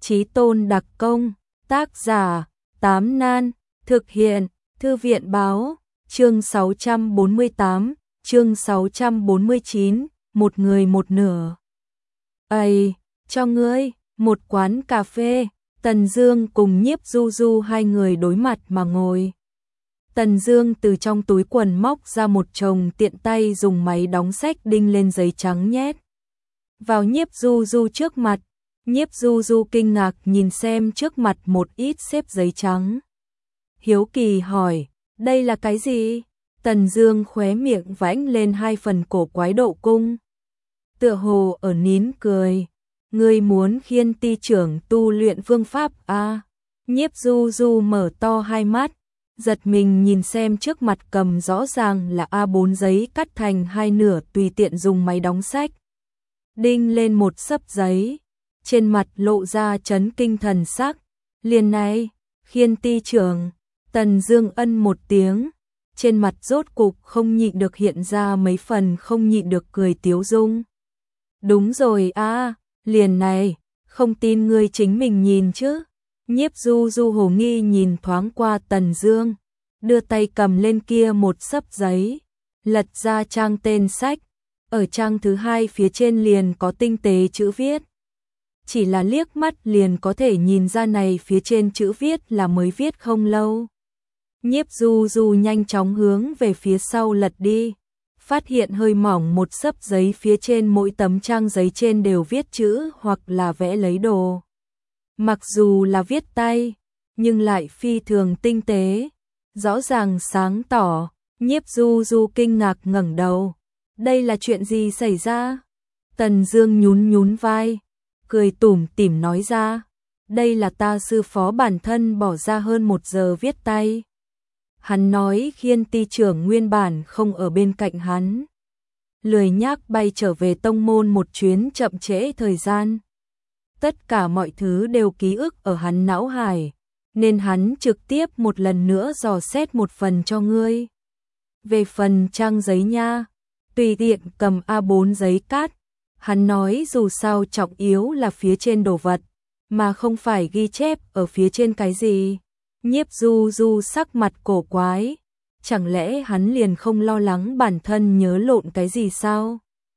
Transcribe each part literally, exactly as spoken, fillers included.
Chí tôn đặc công, tác giả, Tám Nan, thực hiện, Thư viện báo, chương sáu trăm bốn mươi tám, chương sáu trăm bốn mươi chín, một người một nửa. Ây, cho ngươi, một quán cà phê, Tần Dương cùng Nhiếp Du Du hai người đối mặt mà ngồi. Tần Dương từ trong túi quần móc ra một chồng tiện tay dùng máy đóng sách đinh lên giấy trắng nhét vào Nhiếp Du Du trước mặt. Nhiếp Du Du kinh ngạc nhìn xem trước mặt một ít xếp giấy trắng. Hiếu kỳ hỏi, đây là cái gì? Tần Dương khóe miệng vãnh lên hai phần cổ quái độ cung. Tựa hồ ở nín cười. Ngươi muốn khiên ti trưởng tu luyện phương pháp à? Nhiếp Du Du mở to hai mắt, giật mình nhìn xem trước mặt cầm rõ ràng là A bốn giấy cắt thành hai nửa tùy tiện dùng máy đóng sách đinh lên một xấp giấy. Trên mặt lộ ra chấn kinh thần sắc. Liền này, khiên ti trưởng. Tần Dương ân một tiếng, trên mặt rốt cục không nhịn được hiện ra mấy phần không nhịn được cười tiếu dung. Đúng rồi a, à, liền này, không tin ngươi chính mình nhìn chứ. Nhiếp Du Du hồ nghi nhìn thoáng qua Tần Dương, đưa tay cầm lên kia một xấp giấy, lật ra trang tên sách, ở trang thứ hai phía trên liền có tinh tế chữ viết. Chỉ là liếc mắt liền có thể nhìn ra này phía trên chữ viết là mới viết không lâu. Nhiếp Du Du nhanh chóng hướng về phía sau lật đi, phát hiện hơi mỏng một xấp giấy phía trên mỗi tấm trang giấy trên đều viết chữ hoặc là vẽ lấy đồ. Mặc dù là viết tay, nhưng lại phi thường tinh tế, rõ ràng sáng tỏ. Nhiếp Du Du kinh ngạc ngẩng đầu. Đây là chuyện gì xảy ra? Tần Dương nhún nhún vai, cười tủm tỉm nói ra, đây là ta sư phó bản thân bỏ ra hơn một giờ viết tay. Hắn nói khiên ti trưởng nguyên bản không ở bên cạnh hắn, lười nhác bay trở về tông môn một chuyến chậm trễ thời gian. Tất cả mọi thứ đều ký ức ở hắn não hải, nên hắn trực tiếp một lần nữa dò xét một phần cho ngươi. Về phần trang giấy nha, tùy tiện cầm A bốn giấy cát. Hắn nói dù sao trọng yếu là phía trên đồ vật, mà không phải ghi chép ở phía trên cái gì. Nhiếp Du Du sắc mặt cổ quái, chẳng lẽ hắn liền không lo lắng bản thân nhớ lộn cái gì sao?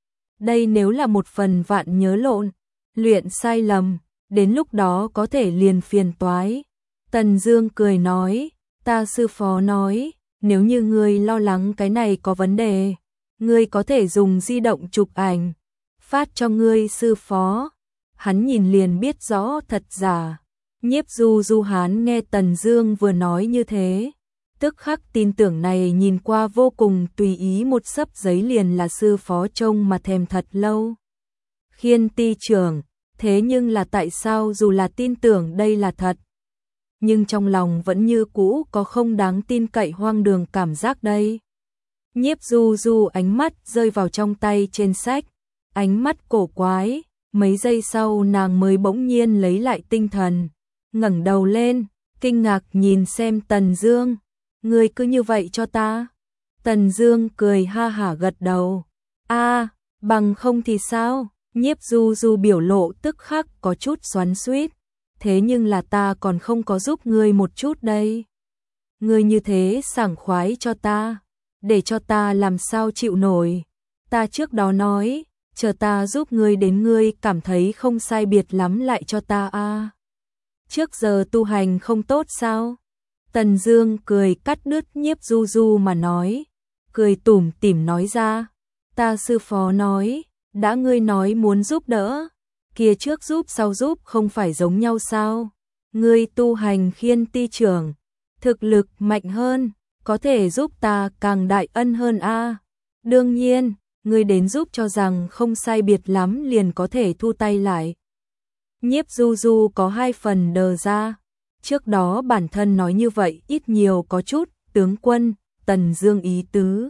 Đây nếu là một phần vạn nhớ lộn, luyện sai lầm, đến lúc đó có thể liền phiền toái. Tần Dương cười nói, ta sư phó nói, nếu như ngươi lo lắng cái này có vấn đề, ngươi có thể dùng di động chụp ảnh, phát cho ngươi sư phó. Hắn nhìn liền biết rõ thật giả. Nhiếp Du Du hắn nghe Tần Dương vừa nói như thế, tức khắc tin tưởng này nhìn qua vô cùng tùy ý một xấp giấy liền là sư phó trông mà thèm thật lâu. Khiên ti trưởng, thế nhưng là tại sao dù là tin tưởng đây là thật, nhưng trong lòng vẫn như cũ có không đáng tin cậy hoang đường cảm giác đây. Nhiếp Du Du ánh mắt rơi vào trong tay trên sách, ánh mắt cổ quái, mấy giây sau nàng mới bỗng nhiên lấy lại tinh thần, ngẩng đầu lên, kinh ngạc nhìn xem Tần Dương, ngươi cứ như vậy cho ta? Tần Dương cười ha hả gật đầu, a, à, bằng không thì sao? Nhiếp Du Du biểu lộ tức khắc có chút xoắn xuýt, thế nhưng là ta còn không có giúp ngươi một chút đây. Ngươi như thế sảng khoái cho ta, để cho ta làm sao chịu nổi. Ta trước đó nói, chờ ta giúp ngươi đến ngươi cảm thấy không sai biệt lắm lại cho ta a. À. Trước giờ tu hành không tốt sao? Tần Dương cười cắt đứt Nhiếp Du Du mà nói, cười tủm tỉm nói ra, ta sư phó nói, đã ngươi nói muốn giúp đỡ, kia trước giúp sau giúp không phải giống nhau sao? Ngươi tu hành khiên ti trưởng, thực lực mạnh hơn, có thể giúp ta càng đại ân hơn a. À. Đương nhiên, ngươi đến giúp cho rằng không sai biệt lắm liền có thể thu tay lại. Nhiếp Du Du có hai phần đờ ra, trước đó bản thân nói như vậy ít nhiều có chút, tướng quân, Tần Dương ý tứ.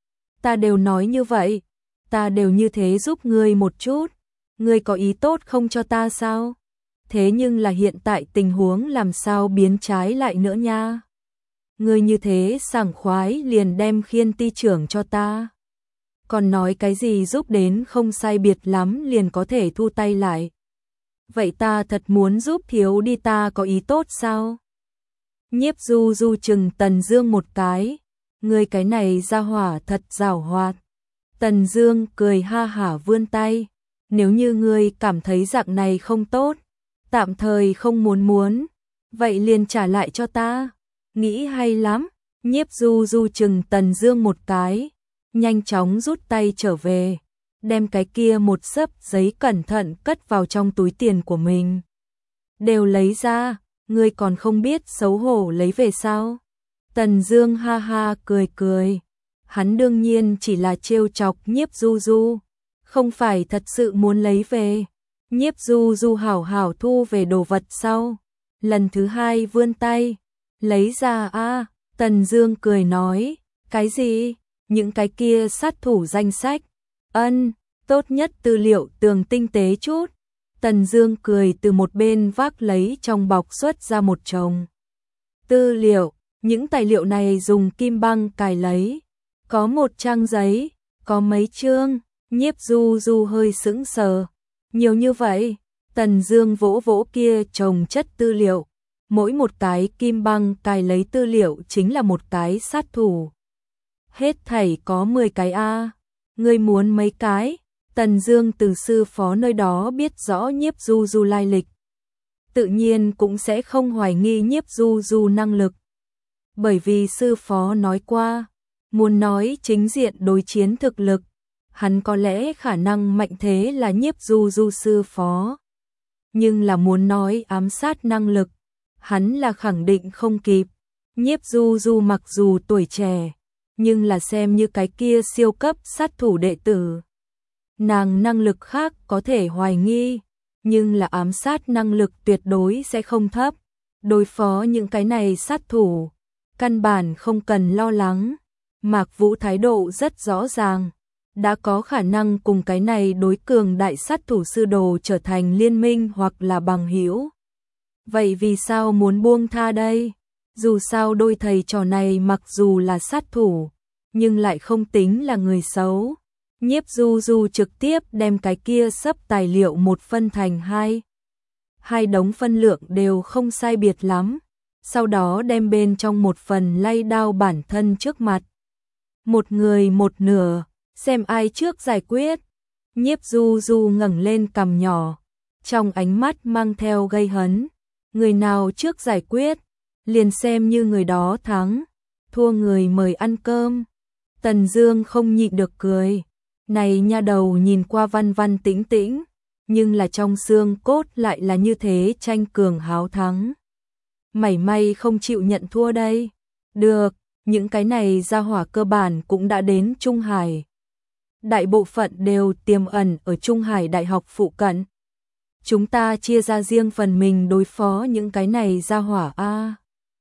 Ta đều nói như vậy, ta đều như thế giúp ngươi một chút, ngươi có ý tốt không cho ta sao? Thế nhưng là hiện tại tình huống làm sao biến trái lại nữa nha? Ngươi như thế sảng khoái liền đem khiên ti trưởng cho ta. Còn nói cái gì giúp đến không sai biệt lắm liền có thể thu tay lại. vậy ta thật muốn giúp thiếu đi, ta có ý tốt sao? Nhiếp Du Du chừng Tần Dương một cái, ngươi cái này ra hỏa thật giảo hoạt. Tần Dương cười ha hả vươn tay, nếu như ngươi cảm thấy dạng này không tốt, tạm thời không muốn muốn, vậy liền trả lại cho ta. Nghĩ hay lắm. Nhiếp Du Du chừng Tần Dương một cái, nhanh chóng rút tay trở về, đem cái kia một xấp giấy cẩn thận cất vào trong túi tiền của mình. Đều lấy ra, ngươi còn không biết xấu hổ lấy về sao? Tần Dương ha ha cười cười, hắn đương nhiên chỉ là trêu chọc Nhiếp Du Du, không phải thật sự muốn lấy về. Nhiếp Du Du hảo hảo thu về đồ vật sau, lần thứ hai vươn tay, lấy ra a. Tần Dương cười nói, cái gì? Những cái kia sát thủ danh sách. Ân, tốt nhất tư liệu tường tinh tế chút. Tần Dương cười từ một bên vác lấy trong bọc xuất ra một chồng tư liệu, những tài liệu này dùng kim băng cài lấy, có một trang giấy, có mấy chương. Nhiếp Du Du hơi sững sờ, nhiều như vậy? Tần Dương vỗ vỗ kia chồng chất tư liệu, mỗi một cái kim băng cài lấy tư liệu chính là một cái sát thủ. Hết thảy có mười cái a. Ngươi muốn mấy cái? Tần Dương từ sư phó nơi đó biết rõ Nhiếp Du Du lai lịch, tự nhiên cũng sẽ không hoài nghi Nhiếp Du Du năng lực. Bởi vì sư phó nói qua, muốn nói chính diện đối chiến thực lực, hắn có lẽ khả năng mạnh thế là Nhiếp Du Du sư phó. Nhưng là muốn nói ám sát năng lực, hắn là khẳng định không kịp. Nhiếp Du Du mặc dù tuổi trẻ, nhưng là xem như cái kia siêu cấp sát thủ đệ tử. Nàng năng lực khác có thể hoài nghi, nhưng là ám sát năng lực tuyệt đối sẽ không thấp. Đối phó những cái này sát thủ, căn bản không cần lo lắng. Mạc Vũ thái độ rất rõ ràng, đã có khả năng cùng cái này đối cường đại sát thủ sư đồ trở thành liên minh hoặc là bằng hữu. Vậy vì sao muốn buông tha đây? Dù sao đôi thầy trò này mặc dù là sát thủ, nhưng lại không tính là người xấu. Nhiếp Du Du trực tiếp đem cái kia xấp tài liệu một phân thành hai. Hai đống phân lượng đều không sai biệt lắm. Sau đó đem bên trong một phần lay đao bản thân trước mặt. Một người một nửa, xem ai trước giải quyết. Nhiếp Du Du ngẩng lên cằm nhỏ, trong ánh mắt mang theo gây hấn. Người nào trước giải quyết, liền xem như người đó thắng, thua người mời ăn cơm. Tần Dương không nhịn được cười, này nha đầu nhìn qua văn văn tĩnh tĩnh, nhưng là trong xương cốt lại là như thế tranh cường háo thắng. Mảy may không chịu nhận thua đây. Được, những cái này gia hỏa cơ bản cũng đã đến Trung Hải. Đại bộ phận đều tiềm ẩn ở Trung Hải Đại học phụ cận. Chúng ta chia ra riêng phần mình đối phó những cái này gia hỏa a.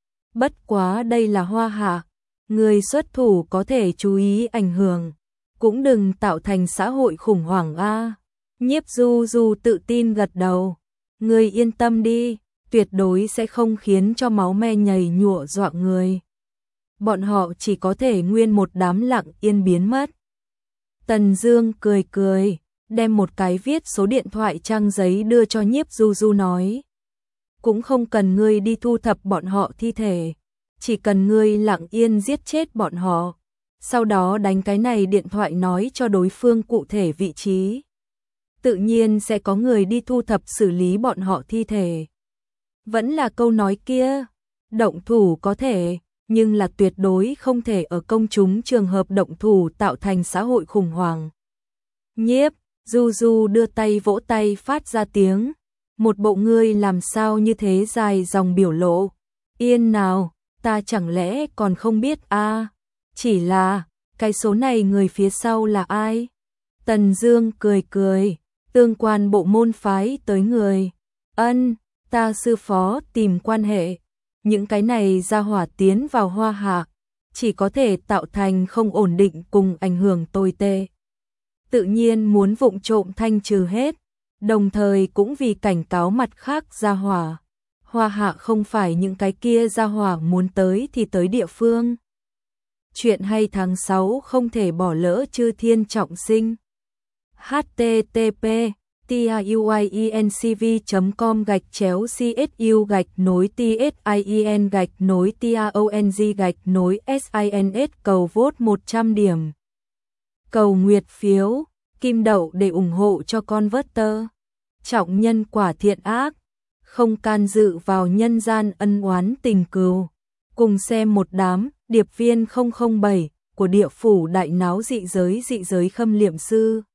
Bất quá đây là Hoa Hạ, người xuất thủ có thể chú ý ảnh hưởng, cũng đừng tạo thành xã hội khủng hoảng a. Nhiếp Du Du tự tin gật đầu, người yên tâm đi, tuyệt đối sẽ không khiến cho máu me nhầy nhụa dọa người. Bọn họ chỉ có thể nguyên một đám lặng yên biến mất. Tần Dương cười cười, đem một cái viết số điện thoại trang giấy đưa cho Nhiếp Du Du nói, cũng không cần ngươi đi thu thập bọn họ thi thể, chỉ cần ngươi lặng yên giết chết bọn họ, sau đó đánh cái này điện thoại nói cho đối phương cụ thể vị trí. Tự nhiên sẽ có người đi thu thập xử lý bọn họ thi thể. Vẫn là câu nói kia, động thủ có thể, nhưng là tuyệt đối không thể ở công chúng trường hợp động thủ tạo thành xã hội khủng hoảng. Nhiếp Du Du đưa tay vỗ tay phát ra tiếng, một bộ ngươi làm sao như thế dài dòng biểu lộ. Yên nào, ta chẳng lẽ còn không biết a? À, chỉ là, cái số này người phía sau là ai? Tần Dương cười cười, tương quan bộ môn phái tới người. Ân, ta sư phó tìm quan hệ. Những cái này ra hỏa tiến vào Hoa Hạ, chỉ có thể tạo thành không ổn định cùng ảnh hưởng tồi tệ. Tự nhiên muốn vụng trộm thanh trừ hết, đồng thời cũng vì cảnh cáo mặt khác ra hỏa. Hoa Hạ không phải những cái kia ra hỏa muốn tới thì tới địa phương. Chuyện hay tháng sáu không thể bỏ lỡ Chư Thiên Trọng Sinh. H T T P tiuiencv chấm com gạch chéo csu gạch nối tsien gạch nối tong gạch nối sins cầu vote một trăm điểm. Cầu nguyệt phiếu, kim đậu để ủng hộ cho con Converter. Trọng nhân quả thiện ác, không can dự vào nhân gian ân oán tình cừu. Cùng xem một đám điệp viên không không bảy của địa phủ đại náo dị giới dị giới Khâm Liệm Sư.